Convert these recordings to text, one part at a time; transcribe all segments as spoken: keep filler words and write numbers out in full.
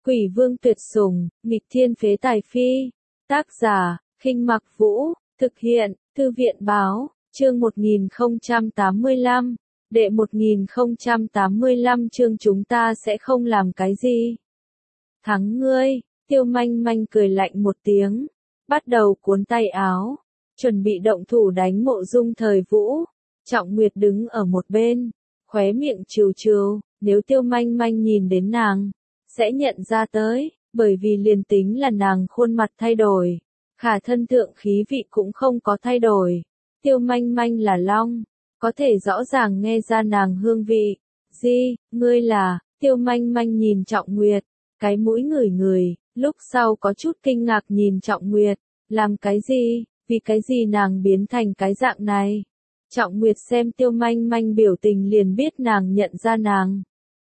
Quỷ vương tuyệt sủng, nghịch thiên phế tài phi. Tác giả, Khinh Mặc Vũ, thực hiện, Thư viện báo, chương một nghìn không trăm tám mươi lăm, đệ một nghìn không trăm tám mươi lăm chương chúng ta sẽ không làm cái gì. Thắng ngươi, Tiêu Manh Manh cười lạnh một tiếng, bắt đầu cuốn tay áo, chuẩn bị động thủ đánh Mộ Dung Thời Vũ. Trọng Nguyệt đứng ở một bên, khóe miệng trừ trừ, nếu Tiêu Manh Manh nhìn đến nàng, sẽ nhận ra tới, bởi vì liền tính là nàng khuôn mặt thay đổi, khả thân thượng khí vị cũng không có thay đổi. Tiêu Manh Manh là long, có thể rõ ràng nghe ra nàng hương vị. Di, ngươi là, Tiêu Manh Manh nhìn Trọng Nguyệt, cái mũi ngửi ngửi, lúc sau có chút kinh ngạc nhìn Trọng Nguyệt, làm cái gì, vì cái gì nàng biến thành cái dạng này. Trọng Nguyệt xem Tiêu Manh Manh biểu tình liền biết nàng nhận ra nàng.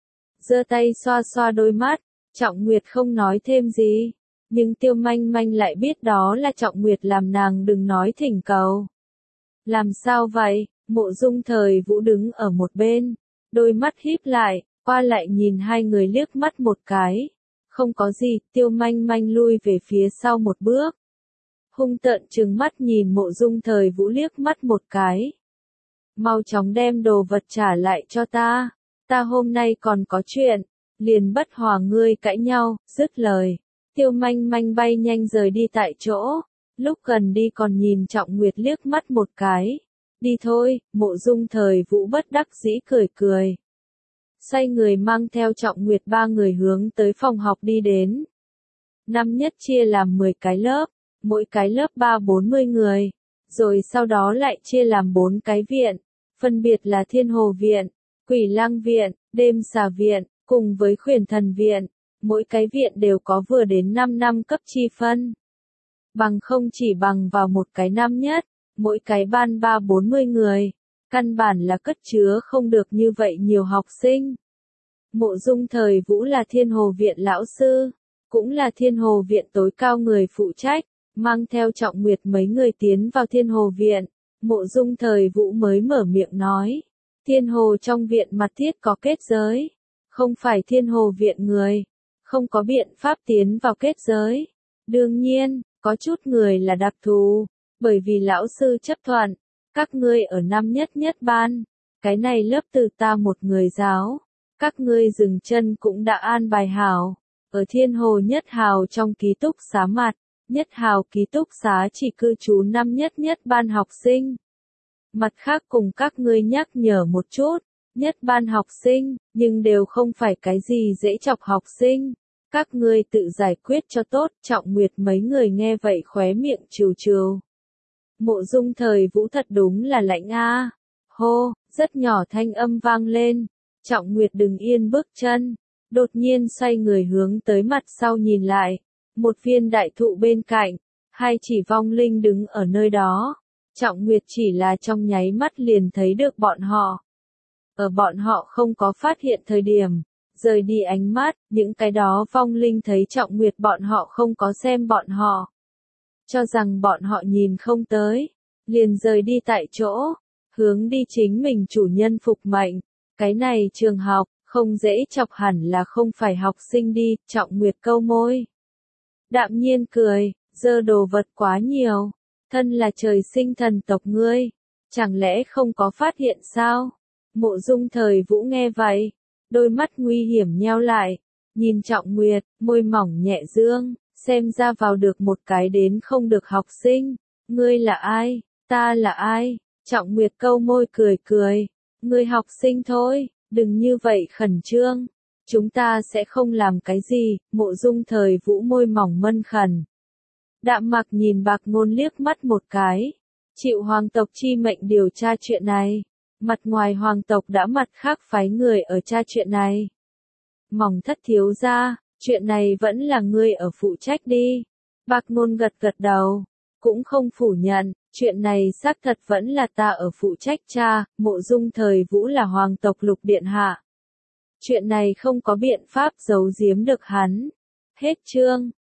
Giơ tay xoa xoa đôi mắt, Trọng Nguyệt không nói thêm gì, nhưng Tiêu Manh Manh lại biết đó là Trọng Nguyệt làm nàng đừng nói thỉnh cầu. Làm sao vậy? Mộ Dung Thời Vũ đứng ở một bên, đôi mắt híp lại, qua lại nhìn hai người liếc mắt một cái. Không có gì, Tiêu Manh Manh lui về phía sau một bước. Hung tợn trừng mắt nhìn Mộ Dung Thời Vũ liếc mắt một cái. Mau chóng đem đồ vật trả lại cho ta, ta hôm nay còn có chuyện, liền bất hòa ngươi cãi nhau. Dứt lời, Tiêu Manh Manh bay nhanh rời đi tại chỗ, lúc gần đi còn nhìn Trọng Nguyệt liếc mắt một cái. Đi thôi, Mộ Dung Thời Vũ bất đắc dĩ cười cười. Xoay người mang theo Trọng Nguyệt ba người hướng tới phòng học đi đến. Năm nhất chia làm mười cái lớp, mỗi cái lớp ba bốn mươi người, rồi sau đó lại chia làm bốn cái viện, phân biệt là Thiên Hồ Viện, Quỷ Lang Viện, Đêm Xà Viện, cùng với Khuyển Thần Viện. Mỗi cái viện đều có vừa đến năm năm cấp chi phân. Bằng không chỉ bằng vào một cái năm nhất, mỗi cái ban ba bốn mươi người, căn bản là cất chứa không được như vậy nhiều học sinh. Mộ Dung Thời Vũ là Thiên Hồ Viện lão sư, cũng là Thiên Hồ Viện tối cao người phụ trách, mang theo Trọng Nguyệt mấy người tiến vào Thiên Hồ Viện. Mộ Dung Thời Vũ mới mở miệng nói, Thiên Hồ trong viện mặt thiết có kết giới, không phải Thiên Hồ Viện người, không có biện pháp tiến vào kết giới. Đương nhiên, có chút người là đặc thù, bởi vì lão sư chấp thuận, các ngươi ở năm nhất nhất ban, cái này lớp từ ta một người giáo, các ngươi dừng chân cũng đã an bài hảo, ở Thiên Hồ Nhất Hào trong ký túc xá mặt, Nhất Hào ký túc xá chỉ cư trú năm nhất nhất ban học sinh. Mặt khác cùng các ngươi nhắc nhở một chút, nhất ban học sinh, nhưng đều không phải cái gì dễ chọc học sinh. Các ngươi tự giải quyết cho tốt. Trọng Nguyệt mấy người nghe vậy khóe miệng trừ trừ. Mộ Dung Thời Vũ thật đúng là lạnh a. Hô, rất nhỏ thanh âm vang lên. Trọng Nguyệt đứng yên bước chân, đột nhiên xoay người hướng tới mặt sau nhìn lại. Một viên đại thụ bên cạnh, hai chỉ vong linh đứng ở nơi đó. Trọng Nguyệt chỉ là trong nháy mắt liền thấy được bọn họ. Ở bọn họ không có phát hiện thời điểm, rời đi ánh mắt, những cái đó vong linh thấy Trọng Nguyệt bọn họ không có xem bọn họ. Cho rằng bọn họ nhìn không tới, liền rời đi tại chỗ, hướng đi chính mình chủ nhân phục mệnh. Cái này trường học, không dễ chọc hẳn là không phải học sinh đi. Trọng Nguyệt câu môi, đạm nhiên cười, dơ đồ vật quá nhiều, thân là trời sinh thần tộc ngươi, chẳng lẽ không có phát hiện sao? Mộ Dung Thời Vũ nghe vậy, đôi mắt nguy hiểm nheo lại, nhìn Trọng Nguyệt, môi mỏng nhẹ dương, xem ra vào được một cái đến không được học sinh. Ngươi là ai? Ta là ai? Trọng Nguyệt câu môi cười cười, ngươi học sinh thôi, đừng như vậy khẩn trương, chúng ta sẽ không làm cái gì. Mộ Dung Thời Vũ môi mỏng mân khẩn. Đạm Mặc nhìn Bạc Ngôn liếc mắt một cái, chịu hoàng tộc chi mệnh điều tra chuyện này. Mặt ngoài hoàng tộc đã mặt khác phái người ở tra chuyện này. Mỏng Thất thiếu gia, chuyện này vẫn là ngươi ở phụ trách đi. Bạc Ngôn gật gật đầu, cũng không phủ nhận, chuyện này xác thật vẫn là ta ở phụ trách tra. Mộ Dung Thời Vũ là hoàng tộc lục điện hạ. Chuyện này không có biện pháp giấu giếm được hắn. Hết chương.